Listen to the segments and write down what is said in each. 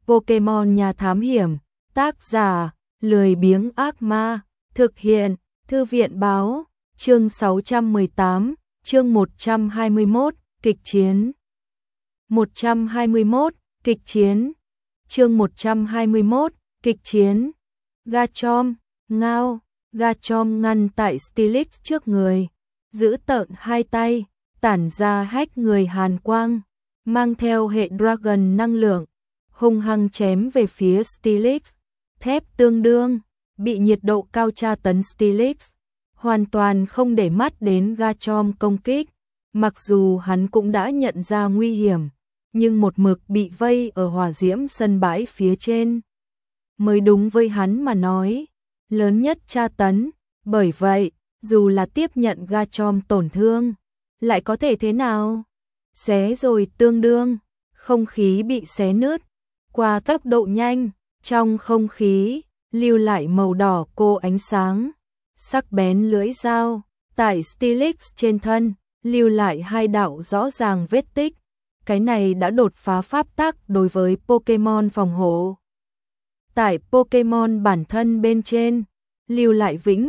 Pokemon nhà thám hiểm, tác giả, lười biếng ác ma, thực hiện, thư viện báo, chương 618, chương 121, kịch chiến. 121, kịch chiến. Chương 121, kịch chiến. Garchomp, ngao, Garchomp ngăn tại Steelix trước người, giữ tợn hai tay, tản ra hách người hàn quang, mang theo hệ Dragon năng lượng, hung hăng chém về phía Steelix. Thép tương đương, bị nhiệt độ cao tra tấn Steelix, hoàn toàn không để mắt đến Garchomp công kích, mặc dù hắn cũng đã nhận ra nguy hiểm, nhưng một mực bị vây ở hỏa diễm sân bãi phía trên. Mới đúng với hắn mà nói, lớn nhất tra tấn, bởi vậy, dù là tiếp nhận Garchomp tổn thương, lại có thể thế nào? Xé rồi tương đương, không khí bị xé nứt, qua tốc độ nhanh, trong không khí, lưu lại màu đỏ cô ánh sáng, sắc bén lưỡi dao, tại Steelix trên thân, lưu lại hai đạo rõ ràng vết tích, cái này đã đột phá pháp tắc đối với Pokemon phòng hộ. Tại Pokemon bản thân bên trên, lưu lại vĩnh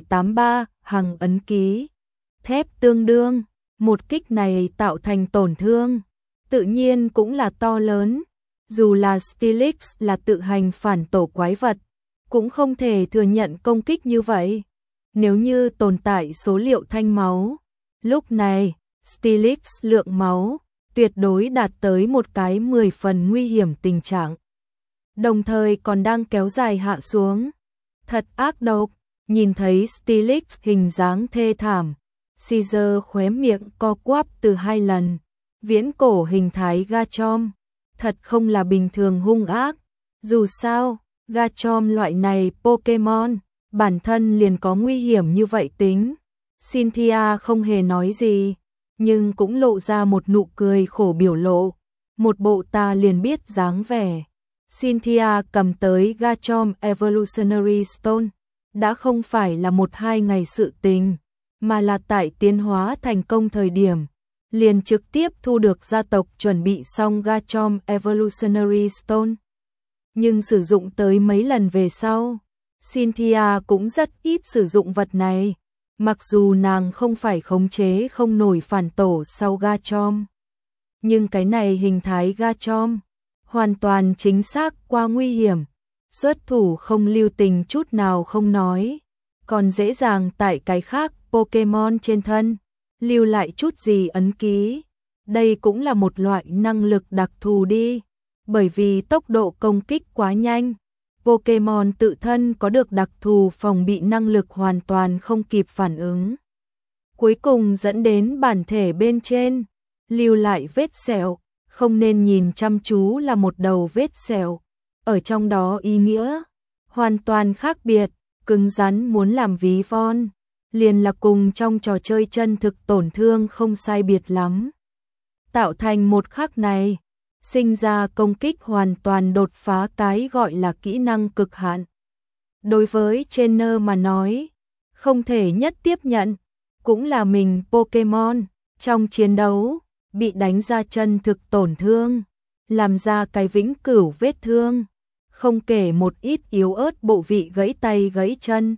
783 hằng ấn ký, thép tương đương, một kích này tạo thành tổn thương, tự nhiên cũng là to lớn, dù là Steelix là tự hành phản tổ quái vật, cũng không thể thừa nhận công kích như vậy. Nếu như tồn tại số liệu thanh máu, lúc này, Steelix lượng máu tuyệt đối đạt tới một cái 10 phần nguy hiểm tình trạng. Đồng thời còn đang kéo dài hạ xuống. Thật ác độc, nhìn thấy Steelix hình dáng thê thảm, Caesar khóe miệng co quắp từ 2 lần. Viễn cổ hình thái Garchomp, thật không là bình thường hung ác. Dù sao, Garchomp loại này Pokemon, bản thân liền có nguy hiểm như vậy tính. Cynthia không hề nói gì, nhưng cũng lộ ra một nụ cười khổ biểu lộ, một bộ ta liền biết dáng vẻ. Cynthia cầm tới Garchomp Evolutionary Stone, đã không phải là 1-2 ngày sự tình, mà là tại tiến hóa thành công thời điểm, liền trực tiếp thu được gia tộc chuẩn bị xong Garchomp Evolutionary Stone. Nhưng sử dụng tới mấy lần về sau, Cynthia cũng rất ít sử dụng vật này, mặc dù nàng không phải khống chế không nổi phản tổ sau Garchomp. Nhưng cái này hình thái Garchomp, hoàn toàn chính xác qua nguy hiểm, xuất thủ không lưu tình chút nào không nói, còn dễ dàng tại cái khác Pokemon trên thân, lưu lại chút gì ấn ký. Đây cũng là một loại năng lực đặc thù đi, bởi vì tốc độ công kích quá nhanh, Pokemon tự thân có được đặc thù phòng bị năng lực hoàn toàn không kịp phản ứng. Cuối cùng dẫn đến bản thể bên trên, lưu lại vết sẹo, không nên nhìn chăm chú là một đầu vết sẹo, ở trong đó ý nghĩa hoàn toàn khác biệt, cứng rắn muốn làm ví von, liền là cùng trong trò chơi chân thực tổn thương không sai biệt lắm. Tạo thành một khắc này, sinh ra công kích hoàn toàn đột phá cái gọi là kỹ năng cực hạn. Đối với trainer mà nói, không thể nhất tiếp nhận, cũng là mình Pokemon, trong chiến đấu, bị đánh ra chân thực tổn thương, làm ra cái vĩnh cửu vết thương, không kể một ít yếu ớt bộ vị gãy tay gãy chân.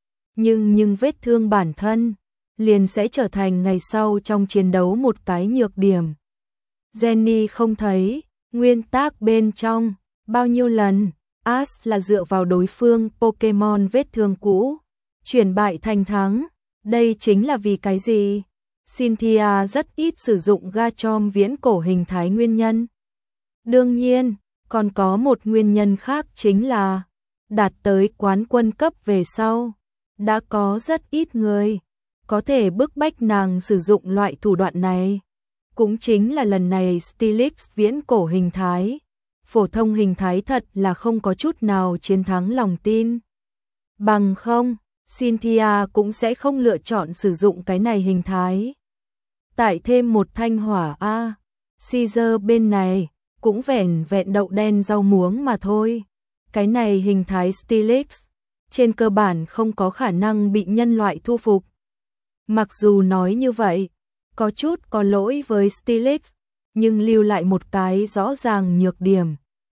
Nhưng vết thương bản thân, liền sẽ trở thành ngày sau trong chiến đấu một cái nhược điểm. Jenny không thấy, nguyên tác bên trong, bao nhiêu lần, Ash là dựa vào đối phương Pokemon vết thương cũ, chuyển bại thành thắng, đây chính là vì cái gì? Cynthia rất ít sử dụng Garchomp viễn cổ hình thái nguyên nhân. Đương nhiên, còn có một nguyên nhân khác chính là, đạt tới quán quân cấp về sau, đã có rất ít người có thể bức bách nàng sử dụng loại thủ đoạn này. Cũng chính là lần này Steelix viễn cổ hình thái, phổ thông hình thái thật là không có chút nào chiến thắng lòng tin. Bằng không, Cynthia cũng sẽ không lựa chọn sử dụng cái này hình thái. Tại thêm một thanh hỏa A, Caesar bên này, cũng vẻn vẹn đậu đen rau muống mà thôi. Cái này hình thái Steelix, trên cơ bản không có khả năng bị nhân loại thu phục. Mặc dù nói như vậy, có chút có lỗi với Steelix, nhưng lưu lại một cái rõ ràng nhược điểm.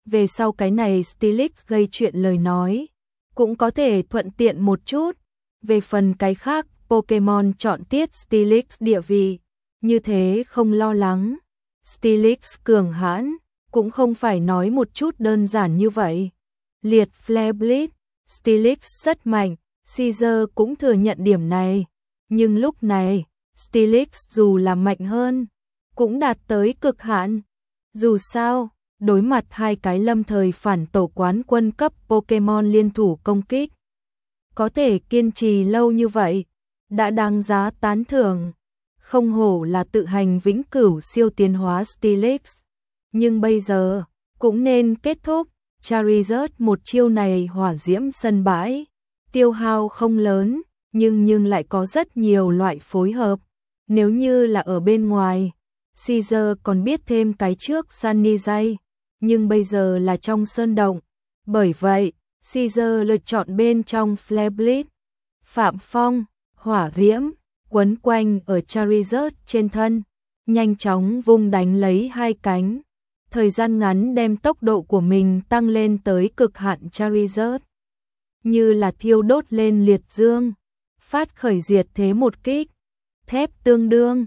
về sau cái này Steelix gây chuyện lời nói, cũng có thể thuận tiện một chút. Về phần cái khác, Pokemon chọn tiết Steelix địa vị, như thế không lo lắng. Steelix cường hãn, cũng không phải nói một chút đơn giản như vậy. Liệt Flare Blitz, Steelix rất mạnh, Caesar cũng thừa nhận điểm này. Nhưng lúc này, Steelix dù là mạnh hơn, cũng đạt tới cực hạn. Dù sao, đối mặt hai cái lâm thời phản tổ quán quân cấp Pokemon liên thủ công kích, có thể kiên trì lâu như vậy, đã đáng giá tán thưởng. Không hổ là tự hành vĩnh cửu siêu tiến hóa Steelix. Nhưng bây giờ, cũng nên kết thúc. Charizard một chiêu này hỏa diễm sân bãi, tiêu hao không lớn, nhưng lại có rất nhiều loại phối hợp. Nếu như là ở bên ngoài, Caesar còn biết thêm cái trước Sunny Day, nhưng bây giờ là trong sơn động. Bởi vậy, Caesar lựa chọn bên trong Flare Blitz. Phạm Phong, hỏa diễm, quấn quanh ở Charizard trên thân, nhanh chóng vung đánh lấy hai cánh. Thời gian ngắn đem tốc độ của mình tăng lên tới cực hạn. Charizard như là thiêu đốt lên liệt dương, phát khởi diệt thế một kích. Thép tương đương,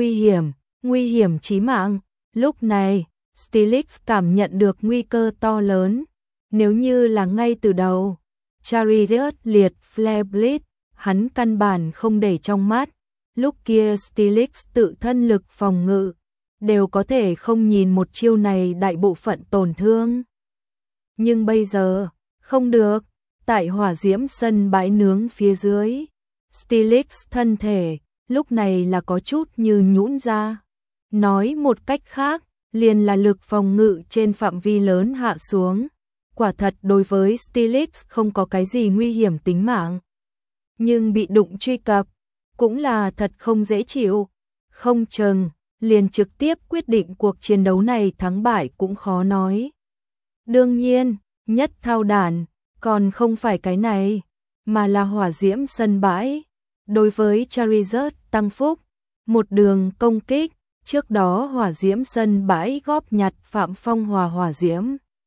nguy hiểm chí mạng. Lúc này, Steelix cảm nhận được nguy cơ to lớn. Nếu như là ngay từ đầu, Charizard liệt Flare Blitz, hắn căn bản không để trong mắt. Lúc kia Steelix tự thân lực phòng ngự, đều có thể không nhìn một chiêu này đại bộ phận tổn thương. Nhưng bây giờ, không được. Tại hỏa diễm sân bãi nướng phía dưới, Steelix thân thể, lúc này là có chút như nhũn ra. Nói một cách khác, liền là lực phòng ngự trên phạm vi lớn hạ xuống. Quả thật đối với Steelix không có cái gì nguy hiểm tính mạng. Nhưng bị đụng truy cập, cũng là thật không dễ chịu. Không chừng, liền trực tiếp quyết định cuộc chiến đấu này thắng bại cũng khó nói. Đương nhiên, nhất thao đản, còn không phải cái này, mà là hỏa diễm sân bãi. Đối với Charizard tăng phúc, một đường công kích, trước đó hỏa diễm sân bãi góp nhặt Phạm Phong hỏa diễm,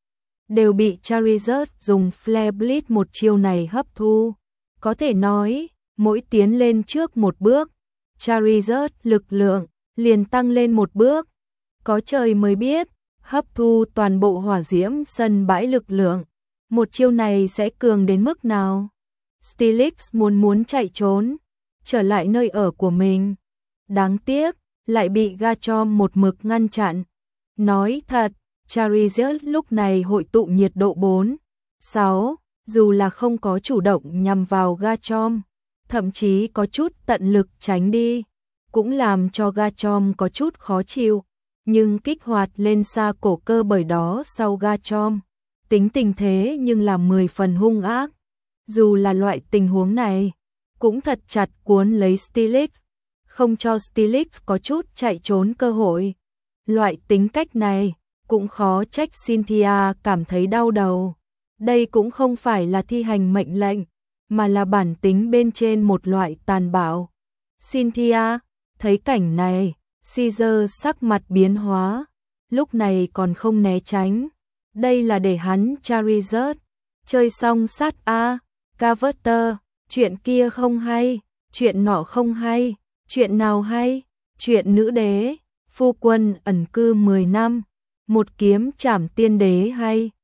đều bị Charizard dùng Flare Blitz một chiêu này hấp thu. Có thể nói, mỗi tiến lên trước một bước, Charizard lực lượng liền tăng lên một bước. Có trời mới biết, hấp thu toàn bộ hỏa diễm sân bãi lực lượng, một chiêu này sẽ cường đến mức nào. Steelix muốn chạy trốn, trở lại nơi ở của mình. Đáng tiếc, lại bị Garchomp một mực ngăn chặn. Nói thật, Charizard lúc này hội tụ nhiệt độ 4, 6, dù là không có chủ động nhằm vào Garchomp, thậm chí có chút tận lực tránh đi, cũng làm cho Garchomp có chút khó chịu. Nhưng kích hoạt lên xa cổ cơ bởi đó sau Garchomp, tính tình thế nhưng là 10 phần hung ác. Dù là loại tình huống này, cũng thật chặt cuốn lấy Steelix, không cho Steelix có chút chạy trốn cơ hội. Loại tính cách này, cũng khó trách Cynthia cảm thấy đau đầu. Đây cũng không phải là thi hành mệnh lệnh, mà là bản tính bên trên một loại tàn bạo. Cynthia, thấy cảnh này, Caesar sắc mặt biến hóa, lúc này còn không né tránh. Đây là để hắn Charizard chơi xong sát a. Carver, chuyện kia không hay, chuyện nọ không hay, chuyện nào hay, chuyện nữ đế, phu quân ẩn cư 10 năm, một kiếm trảm tiên đế hay.